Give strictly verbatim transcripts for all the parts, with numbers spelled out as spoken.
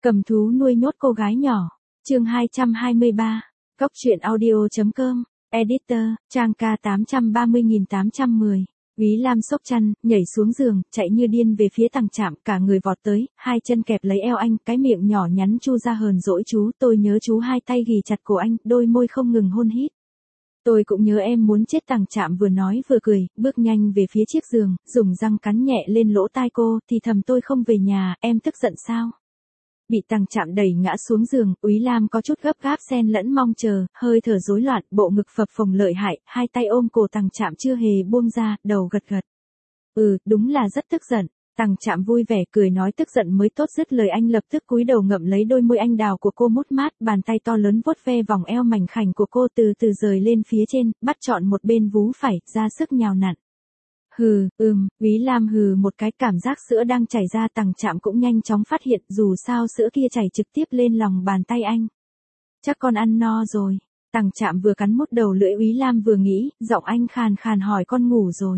Cầm thú nuôi nhốt cô gái nhỏ. Chương hai trăm hai mươi ba. Cóc truyện audio chấm com. Editor, trang K tám trăm ba mươi nghìn tám trăm mười. Úy Lam xốc chăn, nhảy xuống giường, chạy như điên về phía Tằng Trạm, cả người vọt tới, hai chân kẹp lấy eo anh, cái miệng nhỏ nhắn chu ra hờn dỗi chú, tôi nhớ chú, hai tay ghì chặt cổ anh, đôi môi không ngừng hôn hít. Tôi cũng nhớ em muốn chết. Tằng Trạm vừa nói vừa cười, bước nhanh về phía chiếc giường, dùng răng cắn nhẹ lên lỗ tai cô, thì thầm tôi không về nhà, em tức giận sao? Bị Tằng Trạm đẩy ngã xuống giường, Úy Lam có chút gấp gáp xen lẫn mong chờ, hơi thở rối loạn, bộ ngực phập phồng lợi hại, hai tay ôm cổ Tằng Trạm chưa hề buông ra, đầu gật gật. Ừ, đúng là rất tức giận. Tằng Trạm vui vẻ cười nói tức giận mới tốt, dứt lời anh lập tức cúi đầu ngậm lấy đôi môi anh đào của cô mút mát, bàn tay to lớn vuốt ve vòng eo mảnh khảnh của cô từ từ rời lên phía trên, bắt trọn một bên vú phải, ra sức nhào nặn. Hừ, ừm, Úy Lam hừ một cái, cảm giác sữa đang chảy ra. Tằng Trạm cũng nhanh chóng phát hiện, dù sao sữa kia chảy trực tiếp lên lòng bàn tay anh. Chắc con ăn no rồi. Tằng Trạm vừa cắn mút đầu lưỡi Úy Lam vừa nghĩ, giọng anh khàn khàn hỏi con ngủ rồi.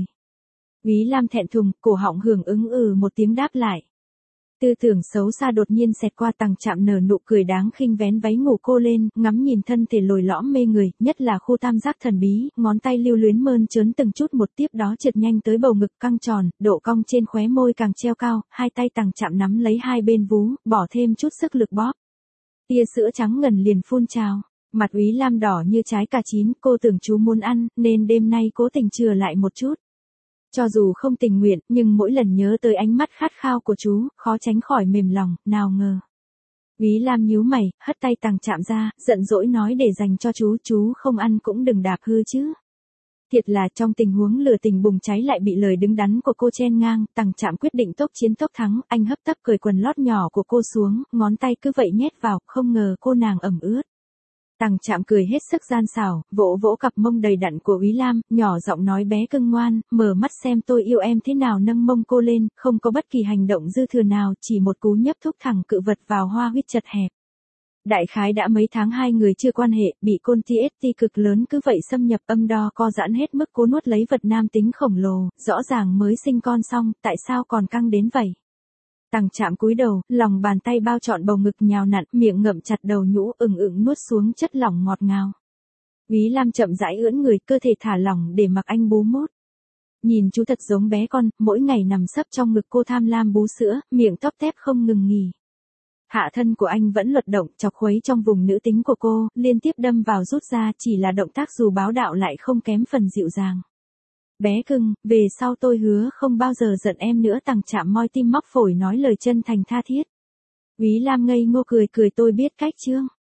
Úy Lam thẹn thùng, cổ họng hưởng ứng ừ một tiếng đáp lại. Tư tưởng xấu xa đột nhiên xẹt qua. Tằng Trạm nở nụ cười đáng khinh, vén váy ngủ cô lên, ngắm nhìn thân thể lồi lõm mê người, nhất là khu tam giác thần bí, ngón tay lưu luyến mơn trớn từng chút một, tiếp đó trượt nhanh tới bầu ngực căng tròn, độ cong trên khóe môi càng treo cao, hai tay Tằng Trạm nắm lấy hai bên vú, bỏ thêm chút sức lực bóp. Tia sữa trắng ngần liền phun trào, mặt Úy Lam đỏ như trái cà chín, cô tưởng chú muốn ăn, nên đêm nay cố tình chừa lại một chút. Cho dù không tình nguyện, nhưng mỗi lần nhớ tới ánh mắt khát khao của chú, khó tránh khỏi mềm lòng, nào ngờ. Úy Lam nhíu mày, hất tay Tằng Trạm ra, giận dỗi nói để dành cho chú, chú không ăn cũng đừng đạp hư chứ. Thiệt là trong tình huống lửa tình bùng cháy lại bị lời đứng đắn của cô chen ngang, Tằng Trạm quyết định tốc chiến tốc thắng, anh hấp tấp cởi quần lót nhỏ của cô xuống, ngón tay cứ vậy nhét vào, không ngờ cô nàng ẩm ướt. Tằng Trạm cười hết sức gian xảo, vỗ vỗ cặp mông đầy đặn của Úy Lam, nhỏ giọng nói bé cưng ngoan, mở mắt xem tôi yêu em thế nào, nâng mông cô lên, không có bất kỳ hành động dư thừa nào, chỉ một cú nhấp thúc thẳng cự vật vào hoa huyết chật hẹp. Đại khái đã mấy tháng hai người chưa quan hệ, bị côn tê ét tê cực lớn cứ vậy xâm nhập, âm đo co giãn hết mức, cố nuốt lấy vật nam tính khổng lồ, rõ ràng mới sinh con xong, tại sao còn căng đến vậy? Tằng Trạm cúi đầu, lòng bàn tay bao trọn bầu ngực nhào nặn, miệng ngậm chặt đầu nhũ, ừng ừng nuốt xuống chất lỏng ngọt ngào. Úy Lam chậm rãi ưỡn người, cơ thể thả lỏng để mặc anh bú mút. Nhìn chú thật giống bé con, mỗi ngày nằm sấp trong ngực cô tham lam bú sữa, miệng tóp tép không ngừng nghỉ. Hạ thân của anh vẫn luật động, chọc khuấy trong vùng nữ tính của cô, liên tiếp đâm vào rút ra, chỉ là động tác dù bá đạo lại không kém phần dịu dàng. Bé cưng, về sau tôi hứa không bao giờ giận em nữa. Tằng Trạm moi tim móc phổi nói lời chân thành tha thiết. Úy Lam ngây ngô cười cười, tôi biết cách chưa?